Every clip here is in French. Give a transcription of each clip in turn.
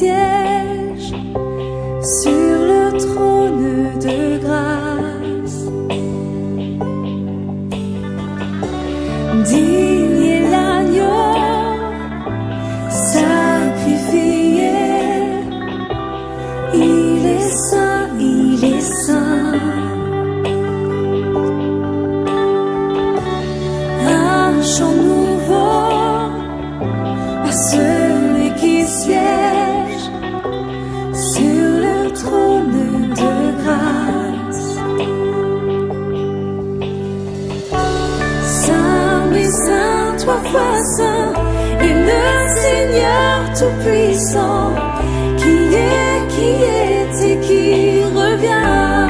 siège sur le trône de grâce. Digne est l'agneau sacrifié, il est saint, il est saint. Un chant nouveau à celui qui siège sur le trône de grâce. Saint, oui, saint, trois fois saint, et le Seigneur tout-puissant, qui est et qui revient.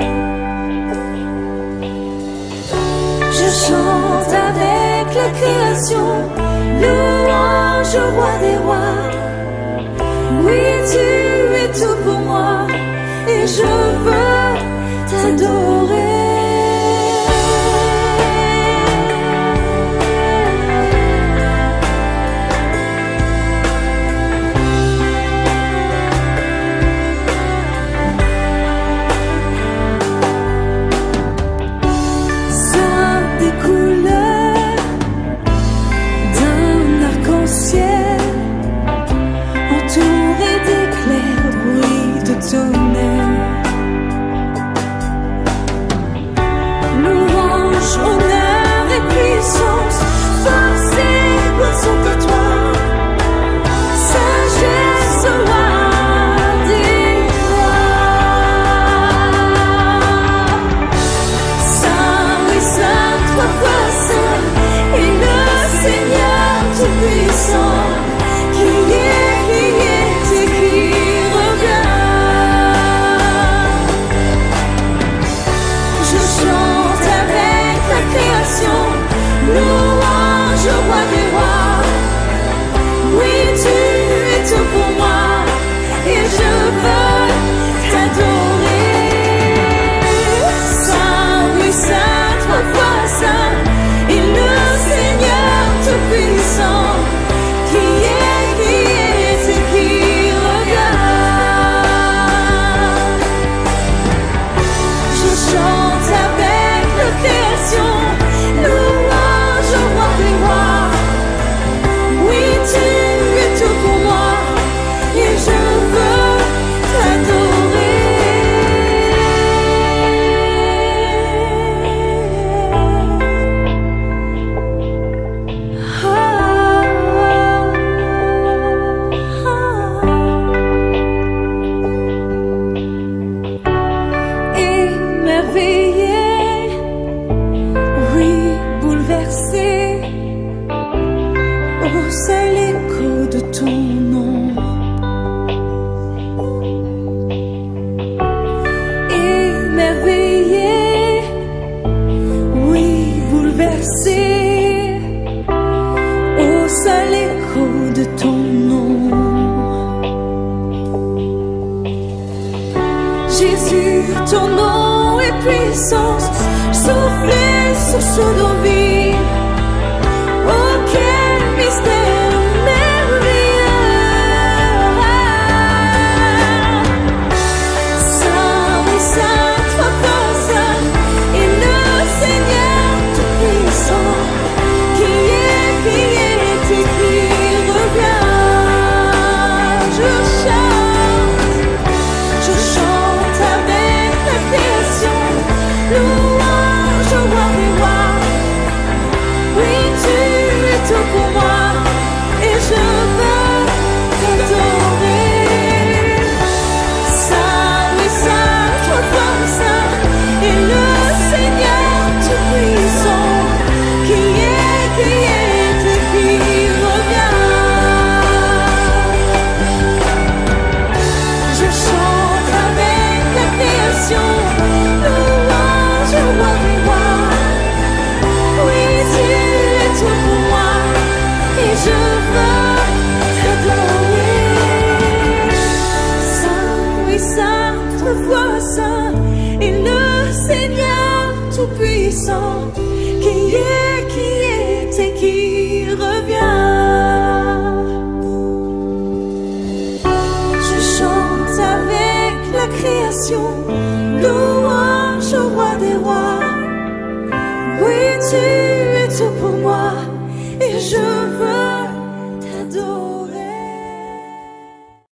Je chante avec la création, louange au roi des rois. Oui, tu es tout pour moi, et je veux t'adorer. Louange, honneur et puissance, force et gloire sont à toi. Sagesse au roi des rois. Saint, oui, saint, trois fois saint, et le Seigneur tout-puissant, qui est et qui revient. Louange au roi des rois. Oui, tu es tout pour moi, et je veux t'adorer. Saint, oui, saint, trois fois saint, et le Seigneur tout-puissant, qui est et qui revient. Je chante avec la création, louange au roi des rois. Oui, tu es tout pour moi, et je veux t'adorer. Émerveillé, oui, bouleversé, au seul écho de ton nom. Émerveillé, oui, bouleversé, au seul écho de ton nom. Jésus, ton nom est puissance, soufflez sur nos vies. Oh, quel mystère merveilleux. Saint, oui, saint, trois fois saint, et le Seigneur tout-puissant, qui est et qui revient. Je chante avec la création, louange au roi des rois. Oui, tu es tout pour moi, et je veux t'adorer. Saint, oui, saint, trois fois saint, et le Seigneur tout-puissant, qui est et qui revient. Je chante avec la création, louange au roi des rois. Oui, tu es tout pour moi, et je veux t'adorer. Saint, oui, saint, trois fois saint, et le Seigneur tout-puissant, qui est et qui revient. création. Louange au roi des rois. Oui, tu es tout pour moi et je